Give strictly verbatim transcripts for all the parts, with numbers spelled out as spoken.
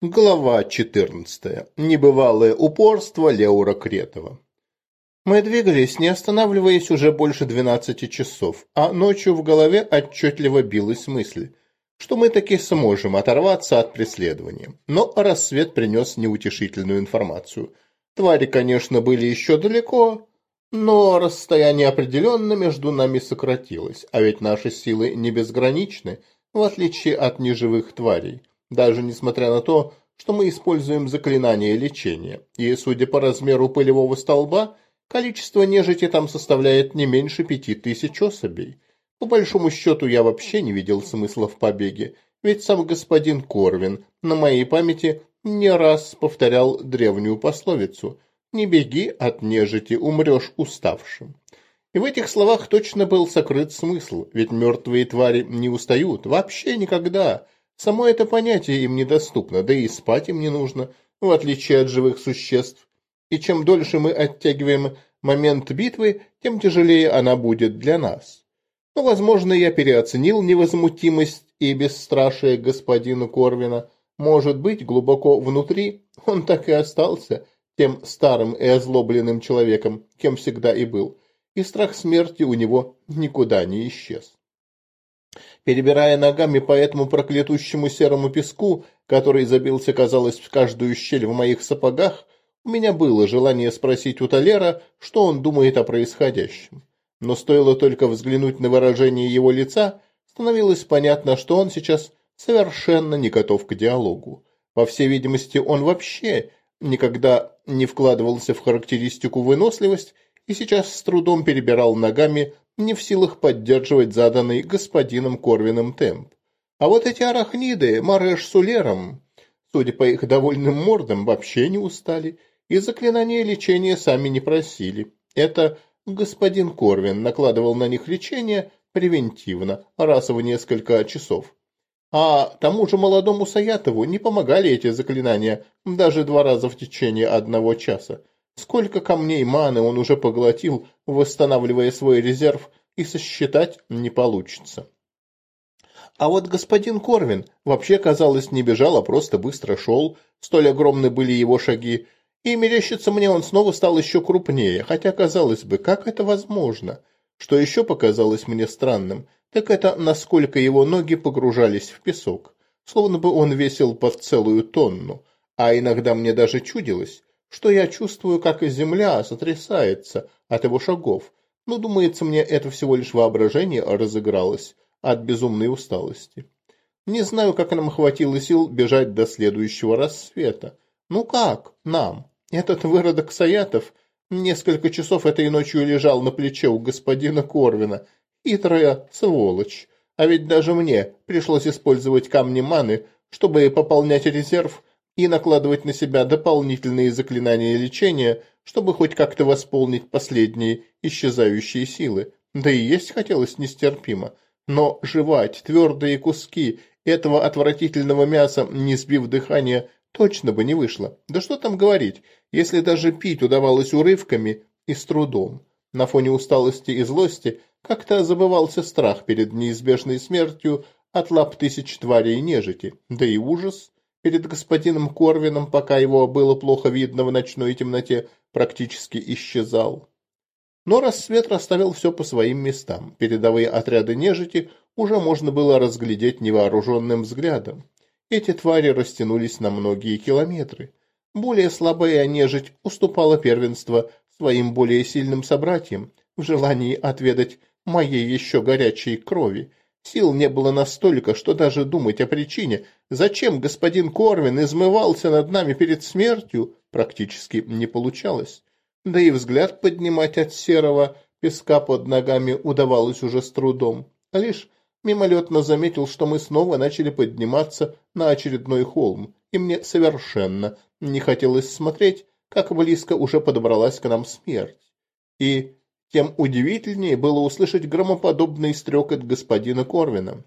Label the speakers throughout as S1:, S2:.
S1: Глава четырнадцатая. Небывалое упорство Леура Кретова. Мы двигались, не останавливаясь, уже больше двенадцати часов, а ночью в голове отчетливо билась мысль, что мы таки сможем оторваться от преследования. Но рассвет принес неутешительную информацию. Твари, конечно, были еще далеко, но расстояние определенно между нами сократилось, а ведь наши силы не безграничны, в отличие от неживых тварей, даже несмотря на то, что мы используем заклинание лечения, и, судя по размеру пылевого столба, количество нежити там составляет не меньше пяти тысяч особей. По большому счету, я вообще не видел смысла в побеге, ведь сам господин Корвин на моей памяти не раз повторял древнюю пословицу «Не беги от нежити, умрешь уставшим». И в этих словах точно был сокрыт смысл, ведь мертвые твари не устают, вообще никогда. Само это понятие им недоступно, да и спать им не нужно, в отличие от живых существ. И чем дольше мы оттягиваем момент битвы, тем тяжелее она будет для нас. Но, возможно, я переоценил невозмутимость и бесстрашие господина Корвина. Может быть, глубоко внутри он так и остался тем старым и озлобленным человеком, кем всегда и был, и страх смерти у него никуда не исчез. Перебирая ногами по этому проклятущему серому песку, который забился, казалось, в каждую щель в моих сапогах, у меня было желание спросить у Толера, что он думает о происходящем. Но стоило только взглянуть на выражение его лица, становилось понятно, что он сейчас совершенно не готов к диалогу. По всей видимости, он вообще никогда не вкладывался в характеристику выносливость и сейчас с трудом перебирал ногами, не в силах поддерживать заданный господином Корвином темп. А вот эти арахниды, Мареш с Улером, судя по их довольным мордам, вообще не устали, и заклинания лечения сами не просили. Это господин Корвин накладывал на них лечение превентивно, раз в несколько часов. А тому же молодому Саятову не помогали эти заклинания даже два раза в течение одного часа. Сколько камней маны он уже поглотил, восстанавливая свой резерв, и сосчитать не получится. А вот господин Корвин вообще, казалось, не бежал, а просто быстро шел, столь огромны были его шаги, и мерещится мне, он снова стал еще крупнее, хотя, казалось бы, как это возможно? Что еще показалось мне странным, так это насколько его ноги погружались в песок, словно бы он весил под целую тонну, а иногда мне даже чудилось, что я чувствую, как и земля сотрясается от его шагов, но, думается мне, это всего лишь воображение разыгралось от безумной усталости. Не знаю, как нам хватило сил бежать до следующего рассвета. Ну как нам? Этот выродок Саятов несколько часов этой ночью лежал на плече у господина Корвина. Хитрая сволочь. А ведь даже мне пришлось использовать камни маны, чтобы пополнять резерв и накладывать на себя дополнительные заклинания лечения, чтобы хоть как-то восполнить последние исчезающие силы. Да и есть хотелось нестерпимо. Но жевать твердые куски этого отвратительного мяса, не сбив дыхания, точно бы не вышло. Да что там говорить, если даже пить удавалось урывками и с трудом. На фоне усталости и злости как-то забывался страх перед неизбежной смертью от лап тысяч тварей нежити, да и ужас перед господином Корвином, пока его было плохо видно в ночной темноте, практически исчезал. Но рассвет расставил все по своим местам. Передовые отряды нежити уже можно было разглядеть невооруженным взглядом. Эти твари растянулись на многие километры. Более слабая нежить уступала первенство своим более сильным собратьям в желании отведать моей еще горячей крови. Сил не было настолько, что даже думать о причине, зачем господин Корвин измывался над нами перед смертью, практически не получалось. Да и взгляд поднимать от серого песка под ногами удавалось уже с трудом. Лишь мимолетно заметил, что мы снова начали подниматься на очередной холм, и мне совершенно не хотелось смотреть, как близко уже подобралась к нам смерть. И тем удивительнее было услышать громоподобный стрекот господина Корвина.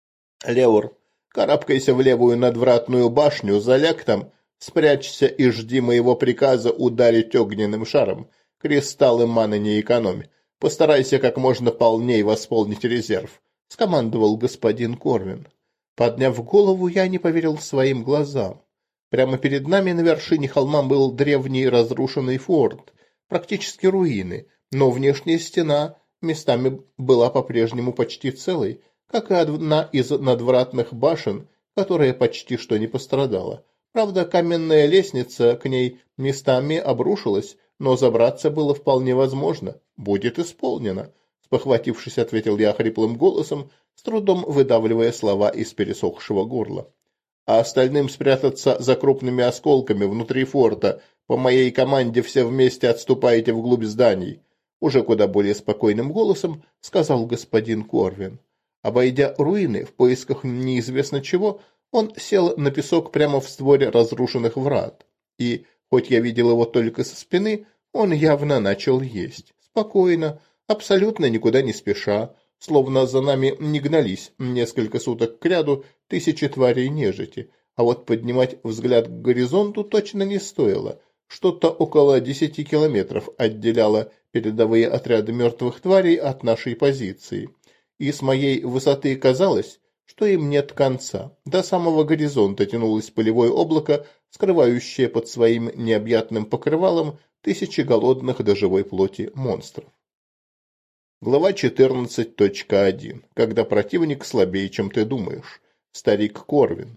S1: «Леур, карабкайся в левую надвратную башню, заляг там, спрячься и жди моего приказа ударить огненным шаром. Кристаллы маны не экономь. Постарайся как можно полней восполнить резерв», — скомандовал господин Корвин. Подняв голову, я не поверил своим глазам. Прямо перед нами на вершине холма был древний разрушенный форт, практически руины, но внешняя стена местами была по-прежнему почти целой, как и одна из надвратных башен, которая почти что не пострадала. Правда, каменная лестница к ней местами обрушилась, но забраться было вполне возможно. Будет исполнено. Спохватившись, ответил я хриплым голосом, с трудом выдавливая слова из пересохшего горла. А остальным спрятаться за крупными осколками внутри форта. По моей команде все вместе отступаете вглубь зданий. Уже куда более спокойным голосом сказал господин Корвин. Обойдя руины в поисках неизвестно чего, он сел на песок прямо в створе разрушенных врат. И, хоть я видел его только со спины, он явно начал есть. Спокойно, абсолютно никуда не спеша, словно за нами не гнались несколько суток кряду тысячи тварей нежити. А вот поднимать взгляд к горизонту точно не стоило. Что-то около десяти километров отделяло передовые отряды мертвых тварей от нашей позиции. И с моей высоты казалось, что им нет конца. До самого горизонта тянулось пылевое облако, скрывающее под своим необъятным покрывалом тысячи голодных до живой плоти монстров. Глава четырнадцать точка один. Когда противник слабее, чем ты думаешь. Старик Корвин.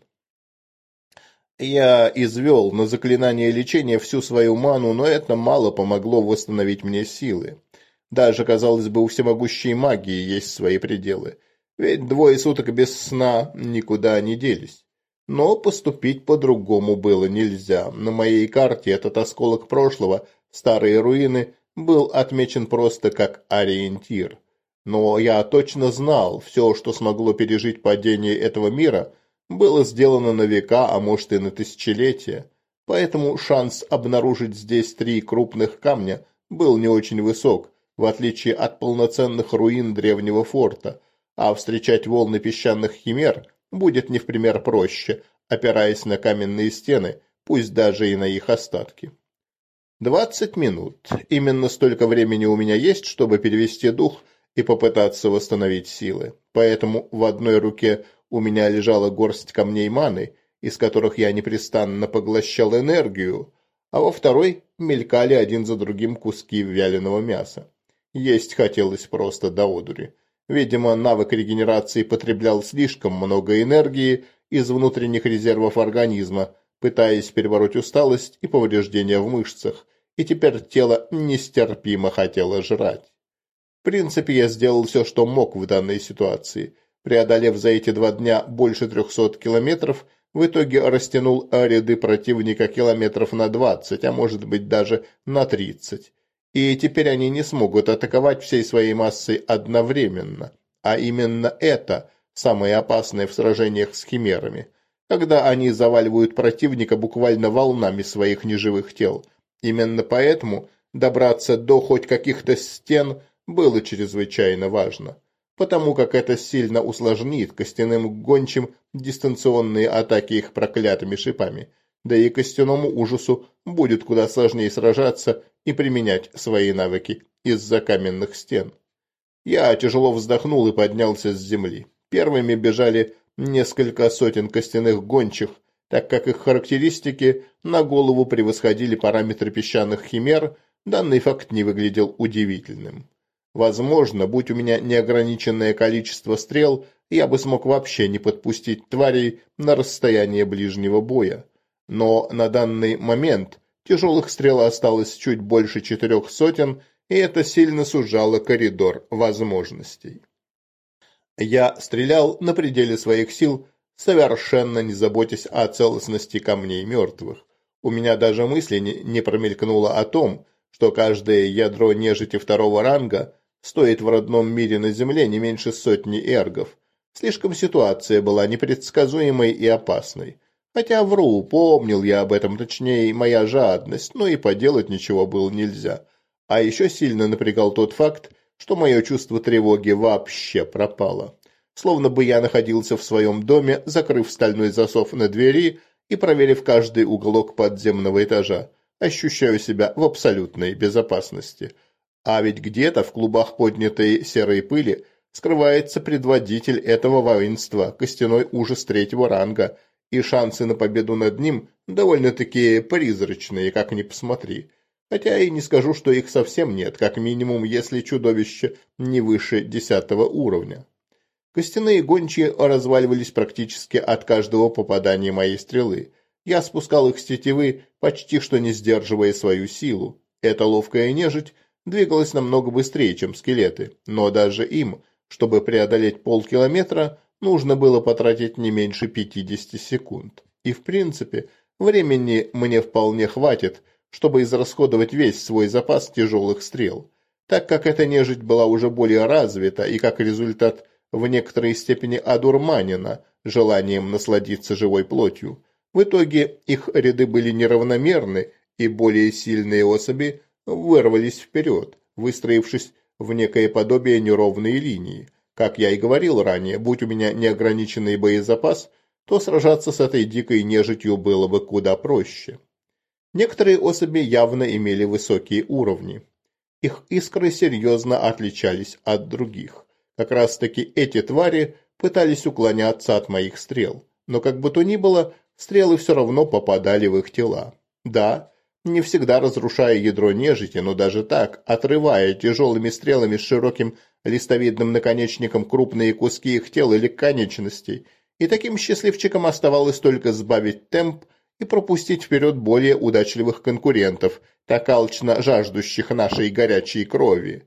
S1: Я извел на заклинание лечения всю свою ману, но это мало помогло восстановить мне силы. Даже, казалось бы, у всемогущей магии есть свои пределы. Ведь двое суток без сна никуда не делись. Но поступить по-другому было нельзя. На моей карте этот осколок прошлого, старые руины, был отмечен просто как ориентир. Но я точно знал, все, что смогло пережить падение этого мира, было сделано на века, а может и на тысячелетия. Поэтому шанс обнаружить здесь три крупных камня был не очень высок, в отличие от полноценных руин древнего форта, а встречать волны песчаных химер будет не в пример проще, опираясь на каменные стены, пусть даже и на их остатки. Двадцать минут. Именно столько времени у меня есть, чтобы перевести дух и попытаться восстановить силы. Поэтому в одной руке у меня лежала горсть камней маны, из которых я непрестанно поглощал энергию, а во второй мелькали один за другим куски вяленого мяса. Есть хотелось просто до одури. Видимо, навык регенерации потреблял слишком много энергии из внутренних резервов организма, пытаясь перебороть усталость и повреждения в мышцах, и теперь тело нестерпимо хотело жрать. В принципе, я сделал все, что мог в данной ситуации. Преодолев за эти два дня больше трехсот километров, в итоге растянул ряды противника километров на двадцать, а может быть даже на тридцать. И теперь они не смогут атаковать всей своей массой одновременно. А именно это самое опасное в сражениях с химерами, когда они заваливают противника буквально волнами своих неживых тел. Именно поэтому добраться до хоть каких-то стен было чрезвычайно важно, потому как это сильно усложнит костяным гончим дистанционные атаки их проклятыми шипами, да и костяному ужасу будет куда сложнее сражаться и применять свои навыки из-за каменных стен. Я тяжело вздохнул и поднялся с земли. Первыми бежали несколько сотен костяных гончих, так как их характеристики на голову превосходили параметры песчаных химер, данный факт не выглядел удивительным. Возможно, будь у меня неограниченное количество стрел, я бы смог вообще не подпустить тварей на расстояние ближнего боя. Но на данный момент тяжелых стрел осталось чуть больше четырех сотен, и это сильно сужало коридор возможностей. Я стрелял на пределе своих сил, совершенно не заботясь о целостности камней мертвых. У меня даже мысли не промелькнуло о том, что каждое ядро нежити второго ранга стоит в родном мире на земле не меньше сотни эргов. Слишком ситуация была непредсказуемой и опасной. Хотя вру, помнил я об этом, точнее, моя жадность, но и поделать ничего было нельзя. А еще сильно напрягал тот факт, что мое чувство тревоги вообще пропало. Словно бы я находился в своем доме, закрыв стальной засов на двери и проверив каждый уголок подземного этажа. Ощущаю себя в абсолютной безопасности. А ведь где-то в клубах поднятой серой пыли скрывается предводитель этого воинства, костяной ужас третьего ранга, и шансы на победу над ним довольно-таки призрачные, как ни посмотри. Хотя и не скажу, что их совсем нет, как минимум, если чудовище не выше десятого уровня. Костяные гончие разваливались практически от каждого попадания моей стрелы. Я спускал их с тетивы, почти что не сдерживая свою силу. Эта ловкая нежить двигалась намного быстрее, чем скелеты, но даже им, чтобы преодолеть полкилометра, нужно было потратить не меньше пятидесяти секунд. И в принципе, времени мне вполне хватит, чтобы израсходовать весь свой запас тяжелых стрел. Так как эта нежить была уже более развита и как результат в некоторой степени одурманена желанием насладиться живой плотью, в итоге их ряды были неравномерны, и более сильные особи вырвались вперед, выстроившись в некое подобие неровной линии. Как я и говорил ранее, будь у меня неограниченный боезапас, то сражаться с этой дикой нежитью было бы куда проще. Некоторые особи явно имели высокие уровни. Их искры серьезно отличались от других. Как раз таки эти твари пытались уклоняться от моих стрел, но как бы то ни было, стрелы все равно попадали в их тела. Да, не всегда разрушая ядро нежити, но даже так, отрывая тяжелыми стрелами с широким листовидным наконечником крупные куски их тел или конечностей, и таким счастливчикам оставалось только сбавить темп и пропустить вперед более удачливых конкурентов, так алчно жаждущих нашей горячей крови.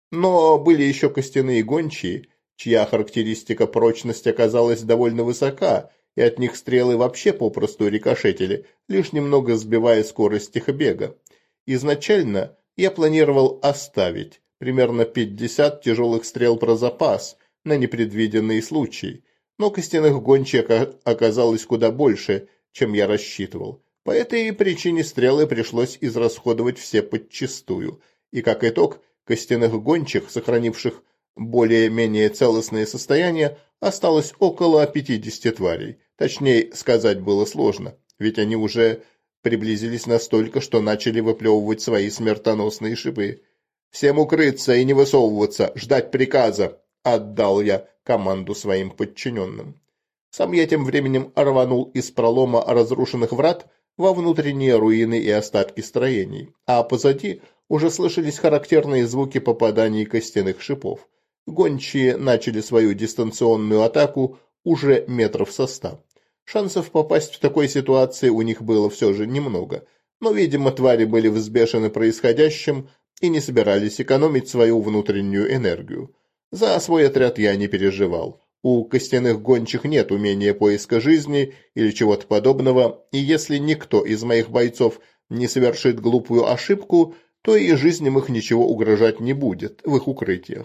S1: Но были еще костяные гончие, чья характеристика прочность оказалась довольно высока, и от них стрелы вообще попросту рикошетили, лишь немного сбивая скорость их бега. Изначально я планировал оставить примерно пятьдесят тяжелых стрел про запас на непредвиденный случай, но костяных гончих оказалось куда больше, чем я рассчитывал. По этой причине стрелы пришлось израсходовать все подчистую, и как итог, костяных гончих, сохранивших более-менее целостное состояние, осталось около пятидесяти тварей. Точнее сказать было сложно, ведь они уже приблизились настолько, что начали выплевывать свои смертоносные шипы. «Всем укрыться и не высовываться, ждать приказа!» – отдал я команду своим подчиненным. Сам я тем временем рванул из пролома разрушенных врат во внутренние руины и остатки строений, а позади уже слышались характерные звуки попаданий костяных шипов. Гончие начали свою дистанционную атаку уже метров со ста. Шансов попасть в такой ситуации у них было все же немного, но, видимо, твари были взбешены происходящим и не собирались экономить свою внутреннюю энергию. За свой отряд я не переживал. У костяных гончих нет умения поиска жизни или чего-то подобного, и если никто из моих бойцов не совершит глупую ошибку, то и жизням их ничего угрожать не будет в их укрытиях.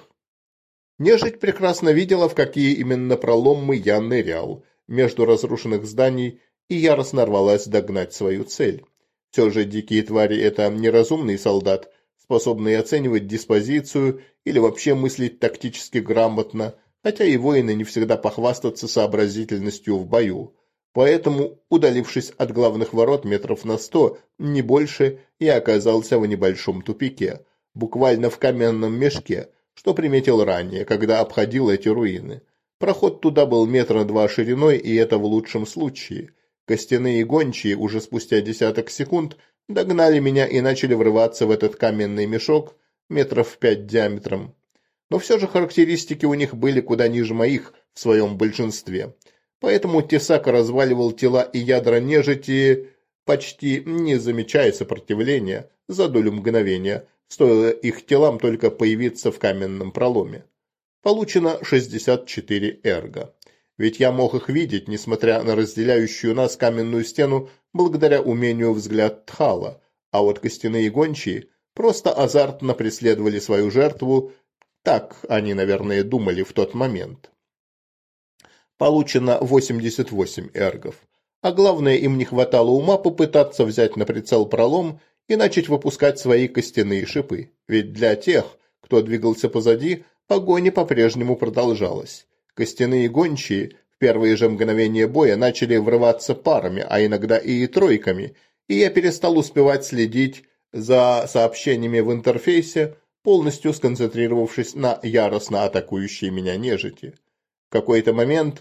S1: Нежить прекрасно видела, в какие именно проломы я нырял между разрушенных зданий, и яростно рвалась догнать свою цель. Все же дикие твари – это неразумный солдат, способный оценивать диспозицию или вообще мыслить тактически грамотно, хотя и воины не всегда похвастаться сообразительностью в бою. Поэтому, удалившись от главных ворот метров на сто, не больше, я оказался в небольшом тупике, буквально в каменном мешке, что приметил ранее, когда обходил эти руины. Проход туда был метра два шириной, и это в лучшем случае. Костяные гончие уже спустя десяток секунд догнали меня и начали врываться в этот каменный мешок метров пять диаметром. Но все же характеристики у них были куда ниже моих в своем большинстве. Поэтому тесак разваливал тела и ядра нежити, почти не замечая сопротивления, за долю мгновения, стоило их телам только появиться в каменном проломе. Получено шестьдесят четыре эрго. Ведь я мог их видеть, несмотря на разделяющую нас каменную стену, благодаря умению взгляд Тхала, а вот костяные гончие просто азартно преследовали свою жертву. Так они, наверное, думали в тот момент. Получено восемьдесят восемь эргов. А главное, им не хватало ума попытаться взять на прицел пролом и начать выпускать свои костяные шипы. Ведь для тех, кто двигался позади, погоня по-прежнему продолжалась. Костяные гончие в первые же мгновения боя начали врываться парами, а иногда и тройками, и я перестал успевать следить за сообщениями в интерфейсе, полностью сконцентрировавшись на яростно атакующей меня нежити. В какой-то момент в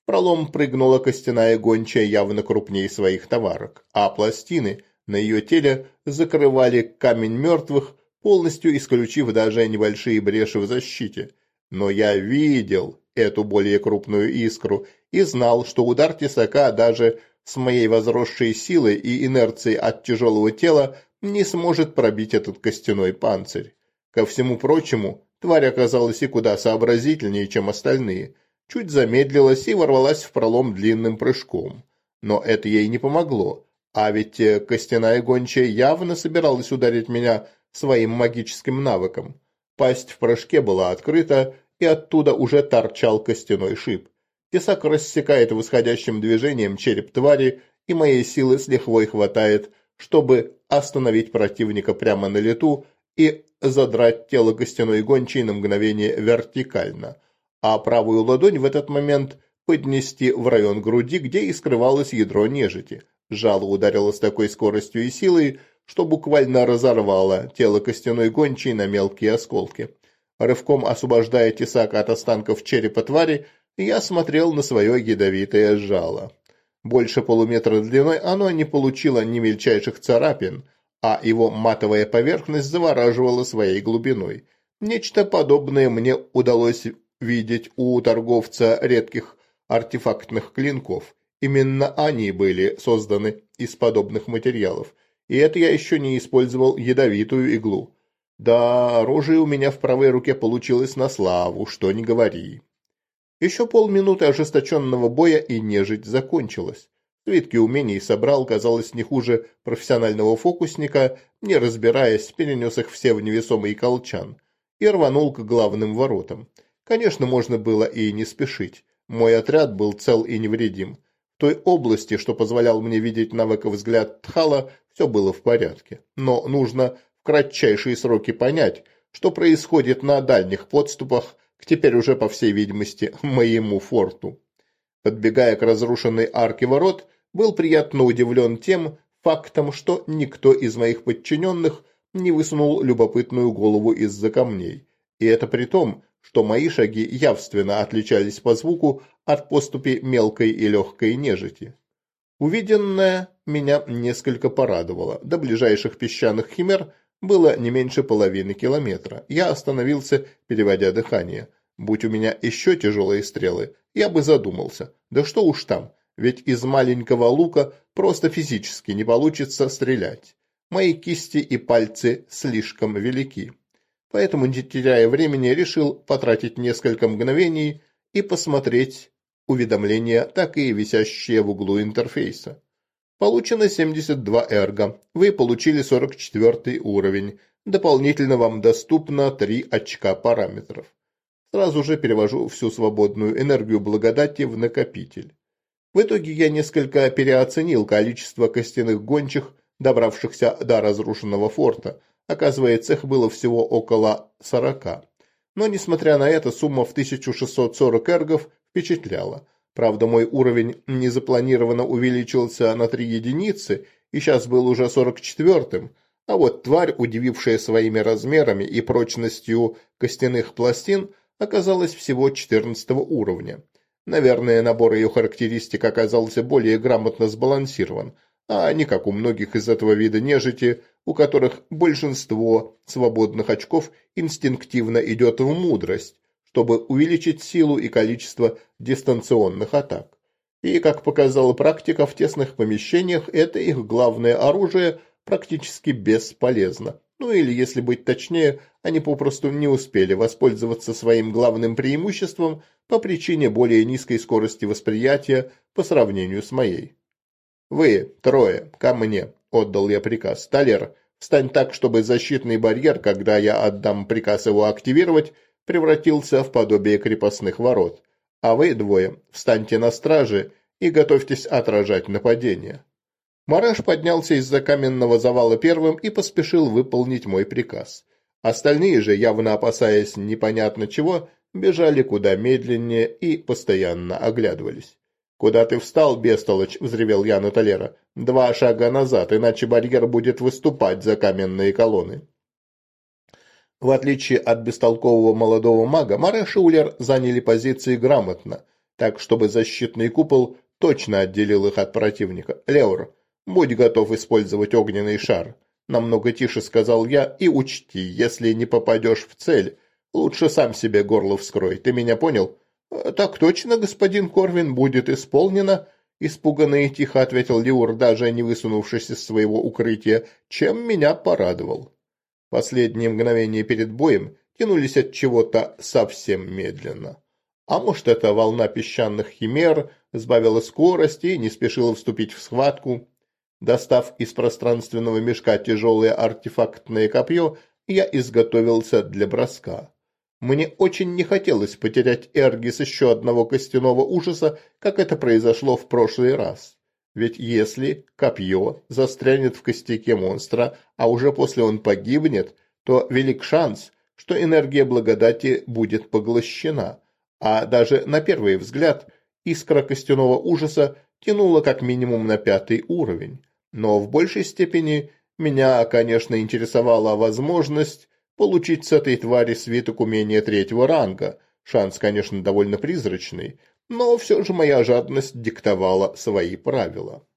S1: пролом прыгнула костяная гончая явно крупнее своих товарок, а пластины на ее теле закрывали камень мертвых, полностью исключив даже небольшие бреши в защите. Но я видел эту более крупную искру и знал, что удар тесака даже с моей возросшей силой и инерцией от тяжелого тела не сможет пробить этот костяной панцирь. Ко всему прочему, тварь оказалась и куда сообразительнее, чем остальные. Чуть замедлилась и ворвалась в пролом длинным прыжком. Но это ей не помогло, а ведь костяная гончая явно собиралась ударить меня своим магическим навыком. Пасть в прыжке была открыта, и оттуда уже торчал костяной шип. Тесак рассекает восходящим движением череп твари, и моей силы с лихвой хватает, чтобы остановить противника прямо на лету и задрать тело костяной гончей на мгновение вертикально, а правую ладонь в этот момент поднести в район груди, где и скрывалось ядро нежити. Жало ударило с такой скоростью и силой, что буквально разорвало тело костяной гончей на мелкие осколки. Рывком освобождая тесак от останков черепа твари, я смотрел на свое ядовитое жало. Больше полуметра длиной оно не получило ни мельчайших царапин, а его матовая поверхность завораживала своей глубиной. Нечто подобное мне удалось видеть у торговца редких артефактных клинков. Именно они были созданы из подобных материалов. И это я еще не использовал ядовитую иглу. Да, оружие у меня в правой руке получилось на славу, что ни говори. Еще полминуты ожесточенного боя, и нежить закончилась. Свитки умений собрал, казалось, не хуже профессионального фокусника, не разбираясь, перенес их все в невесомый колчан и рванул к главным воротам. Конечно, можно было и не спешить. Мой отряд был цел и невредим. В той области, что позволял мне видеть навык взгляд Тхала, все было в порядке. Но нужно в кратчайшие сроки понять, что происходит на дальних подступах к теперь уже, по всей видимости, моему форту. Подбегая к разрушенной арке ворот, был приятно удивлен тем фактом, что никто из моих подчиненных не высунул любопытную голову из-за камней. И это при том, что мои шаги явственно отличались по звуку от поступи мелкой и легкой нежити. Увиденное меня несколько порадовало. До ближайших песчаных химер было не меньше половины километра. Я остановился, переводя дыхание. Будь у меня еще тяжелые стрелы, я бы задумался. Да что уж там, ведь из маленького лука просто физически не получится стрелять. Мои кисти и пальцы слишком велики. Поэтому, не теряя времени, решил потратить несколько мгновений и посмотреть уведомления, так и висящие в углу интерфейса. Получено семьдесят два эрго. Вы получили сорок четвёртый уровень. Дополнительно вам доступно три очка параметров. Сразу же перевожу всю свободную энергию благодати в накопитель. В итоге я несколько переоценил количество костяных гончих, добравшихся до разрушенного форта. Оказывается, их было всего около сорока. Но, несмотря на это, сумма в тысячу шестьсот сорок эргов впечатляла. Правда, мой уровень незапланированно увеличился на три единицы и сейчас был уже сорок четвёртым, а вот тварь, удивившая своими размерами и прочностью костяных пластин, оказалась всего четырнадцатого уровня. Наверное, набор ее характеристик оказался более грамотно сбалансирован, а не как у многих из этого вида нежити, у которых большинство свободных очков инстинктивно идет в мудрость, чтобы увеличить силу и количество дистанционных атак. И, как показала практика, в тесных помещениях это их главное оружие практически бесполезно. Ну или, если быть точнее, они попросту не успели воспользоваться своим главным преимуществом по причине более низкой скорости восприятия по сравнению с моей. «Вы, трое, ко мне», — отдал я приказ. «Талер, встань так, чтобы защитный барьер, когда я отдам приказ его активировать, превратился в подобие крепостных ворот. А вы двое встаньте на страже и готовьтесь отражать нападение». Мараш поднялся из-за каменного завала первым и поспешил выполнить мой приказ. Остальные же, явно опасаясь непонятно чего, бежали куда медленнее и постоянно оглядывались. «Куда ты встал, бестолочь?» – взревел я на Талера. «Два шага назад, иначе барьер будет выступать за каменные колонны». В отличие от бестолкового молодого мага, Мараш и Улер заняли позиции грамотно. так чтобы защитный купол точно отделил их от противника. Леур, будь готов использовать огненный шар. Намного тише сказал я, и учти, если не попадешь в цель, лучше сам себе горло вскрой. Ты меня понял? Так точно, господин Корвин, будет исполнено. Испуганно и тихо ответил Леур, даже не высунувшись из своего укрытия, чем меня порадовал. Последние мгновения перед боем тянулись от чего-то совсем медленно. А может, эта волна песчаных химер сбавила скорость и не спешила вступить в схватку. Достав из пространственного мешка тяжелое артефактное копье, я изготовился для броска. Мне очень не хотелось потерять Эргис еще одного костяного ужаса, как это произошло в прошлый раз. Ведь если копье застрянет в костяке монстра, а уже после он погибнет, то велик шанс, что энергия благодати будет поглощена. А даже на первый взгляд искра костяного ужаса тянула как минимум на пятый уровень. Но в большей степени меня, конечно, интересовала возможность получить с этой твари свиток умения третьего ранга. Шанс, конечно, довольно призрачный, но все же моя жадность диктовала свои правила.